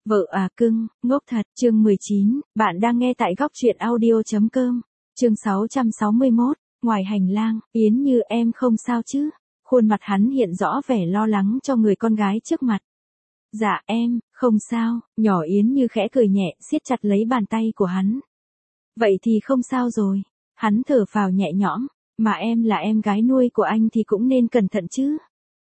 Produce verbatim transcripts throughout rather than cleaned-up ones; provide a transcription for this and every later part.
Vợ à cưng, ngốc thật, chương mười chín, bạn đang nghe tại góc truyện audio.com, chương sáu trăm sáu mươi mốt, ngoài hành lang, Yến Như em không sao chứ? Khuôn mặt hắn hiện rõ vẻ lo lắng cho người con gái trước mặt. Dạ em, không sao, nhỏ Yến Như khẽ cười nhẹ, siết chặt lấy bàn tay của hắn. Vậy thì không sao rồi, hắn thở phào nhẹ nhõm, mà em là em gái nuôi của anh thì cũng nên cẩn thận chứ.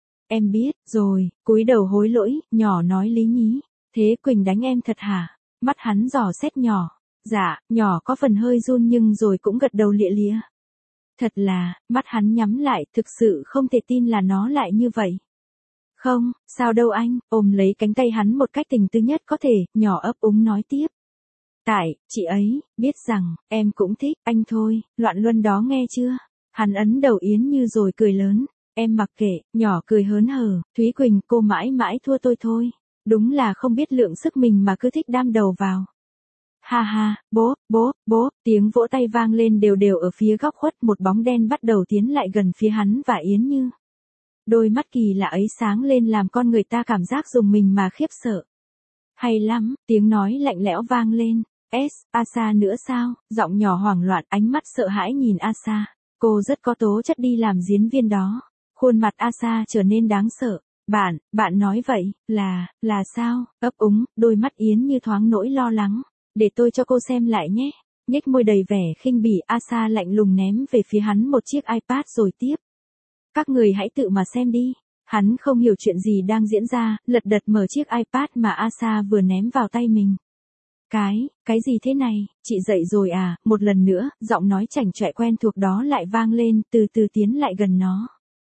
Em biết, rồi, cúi đầu hối lỗi, nhỏ nói lý nhí. Thế Quỳnh đánh em thật hả? Mắt hắn dò xét nhỏ. Dạ, nhỏ có phần hơi run nhưng rồi cũng gật đầu lịa lịa. Thật là, mắt hắn nhắm lại, thực sự không thể tin là nó lại như vậy. Không, sao đâu anh, ôm lấy cánh tay hắn một cách tình tư nhất có thể, nhỏ ấp úng nói tiếp. Tại, chị ấy, biết rằng, em cũng thích, anh thôi, loạn luân đó nghe chưa? Hắn ấn đầu Yến Như rồi cười lớn. Em mặc kệ, nhỏ cười hớn hở, Thúy Quỳnh cô mãi mãi thua tôi thôi. Đúng là không biết lượng sức mình mà cứ thích đam đầu vào. Ha ha, bố, bố, bố, tiếng vỗ tay vang lên đều đều ở phía góc khuất, một bóng đen bắt đầu tiến lại gần phía hắn và Yến Như. Đôi mắt kỳ lạ ấy sáng lên làm con người ta cảm giác rùng mình mà khiếp sợ. Hay lắm, tiếng nói lạnh lẽo vang lên. S, Asa nữa sao? Giọng nhỏ hoảng loạn, ánh mắt sợ hãi nhìn Asa. Cô rất có tố chất đi làm diễn viên đó. Khuôn mặt Asa trở nên đáng sợ. Bạn, bạn nói vậy, là, là sao? Ấp úng, đôi mắt Yến Như thoáng nỗi lo lắng. Để tôi cho cô xem lại nhé. Nhếch môi đầy vẻ khinh bỉ, Asa lạnh lùng ném về phía hắn một chiếc iPad rồi tiếp. Các người hãy tự mà xem đi. Hắn không hiểu chuyện gì đang diễn ra, lật đật mở chiếc iPad mà Asa vừa ném vào tay mình. Cái, cái gì thế này, chị dậy rồi à? Một lần nữa, giọng nói chảnh chọe quen thuộc đó lại vang lên, từ từ tiến lại gần nó.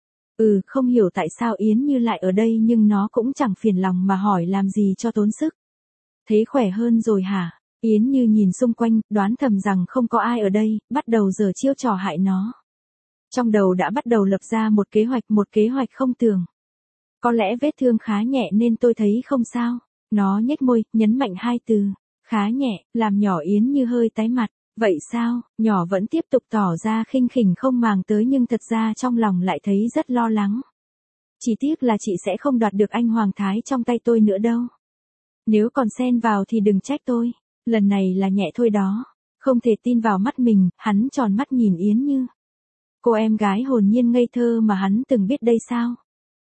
Ừ, không hiểu tại sao Yến Như lại ở đây nhưng nó cũng chẳng phiền lòng mà hỏi làm gì cho tốn sức. Thấy khỏe hơn rồi hả? Yến Như nhìn xung quanh, đoán thầm rằng không có ai ở đây, bắt đầu giở chiêu trò hại nó. Trong đầu đã bắt đầu lập ra một kế hoạch, một kế hoạch không tưởng. Có lẽ vết thương khá nhẹ nên tôi thấy không sao. Nó nhếch môi, nhấn mạnh hai từ. Khá nhẹ, làm nhỏ Yến Như hơi tái mặt. Vậy sao? Nhỏ vẫn tiếp tục tỏ ra khinh khỉnh không màng tới nhưng thật ra trong lòng lại thấy rất lo lắng. Chỉ tiếc là chị sẽ không đoạt được anh Hoàng Thái trong tay tôi nữa đâu. Nếu còn xen vào thì đừng trách tôi. Lần này là nhẹ thôi đó. Không thể tin vào mắt mình, hắn tròn mắt nhìn Yến Như. Cô em gái hồn nhiên ngây thơ mà hắn từng biết đây sao?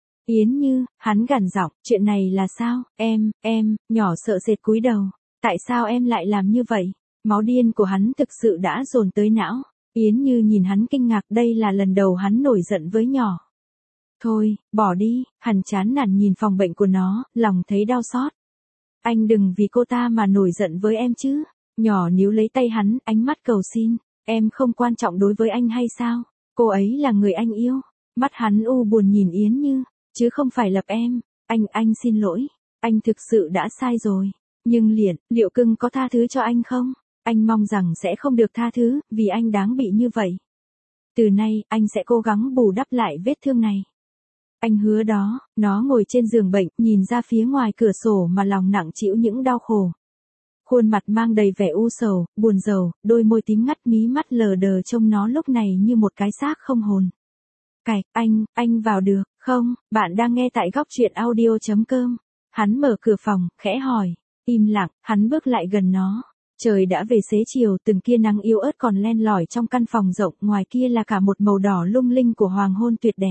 Yến Như, hắn gằn giọng, chuyện này là sao? Em, em, nhỏ sợ sệt cúi đầu. Tại sao em lại làm như vậy? Máu điên của hắn thực sự đã dồn tới não. Yến Như nhìn hắn kinh ngạc, đây là lần đầu hắn nổi giận với nhỏ. Thôi, bỏ đi, hắn chán nản nhìn phòng bệnh của nó, lòng thấy đau xót. Anh đừng vì cô ta mà nổi giận với em chứ. Nhỏ níu lấy tay hắn, ánh mắt cầu xin. Em không quan trọng đối với anh hay sao? Cô ấy là người anh yêu. Mắt hắn u buồn nhìn Yến Như, chứ không phải Lập em. Anh, anh xin lỗi. Anh thực sự đã sai rồi. Nhưng liền, liệu cưng có tha thứ cho anh không? Anh mong rằng sẽ không được tha thứ, vì anh đáng bị như vậy. Từ nay, anh sẽ cố gắng bù đắp lại vết thương này. Anh hứa đó. Nó ngồi trên giường bệnh, nhìn ra phía ngoài cửa sổ mà lòng nặng chịu những đau khổ. Khuôn mặt mang đầy vẻ u sầu, buồn rầu, đôi môi tím ngắt, mí mắt lờ đờ trông nó lúc này như một cái xác không hồn. Cạch, anh, anh vào được, không? Bạn đang nghe tại góc truyện audio.com. Hắn mở cửa phòng, khẽ hỏi. Im lặng, hắn bước lại gần nó. Trời đã về xế chiều, từng kia nắng yếu ớt còn len lỏi trong căn phòng rộng, ngoài kia là cả một màu đỏ lung linh của hoàng hôn tuyệt đẹp.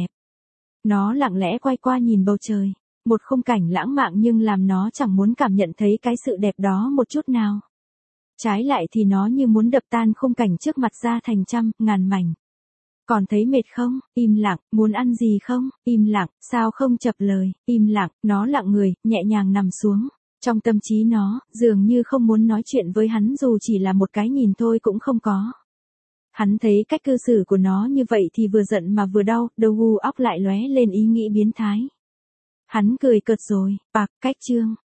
Nó lặng lẽ quay qua nhìn bầu trời. Một khung cảnh lãng mạn nhưng làm nó chẳng muốn cảm nhận thấy cái sự đẹp đó một chút nào. Trái lại thì nó như muốn đập tan khung cảnh trước mặt ra thành trăm, ngàn mảnh. Còn thấy mệt không? Im lặng, muốn ăn gì không? Im lặng, sao không chập lời? Im lặng, nó lặng người, nhẹ nhàng nằm xuống. Trong tâm trí nó, dường như không muốn nói chuyện với hắn dù chỉ là một cái nhìn thôi cũng không có. Hắn thấy cách cư xử của nó như vậy thì vừa giận mà vừa đau, đầu gu óc lại lóe lên ý nghĩ biến thái. Hắn cười cợt rồi, bạc, cách chương.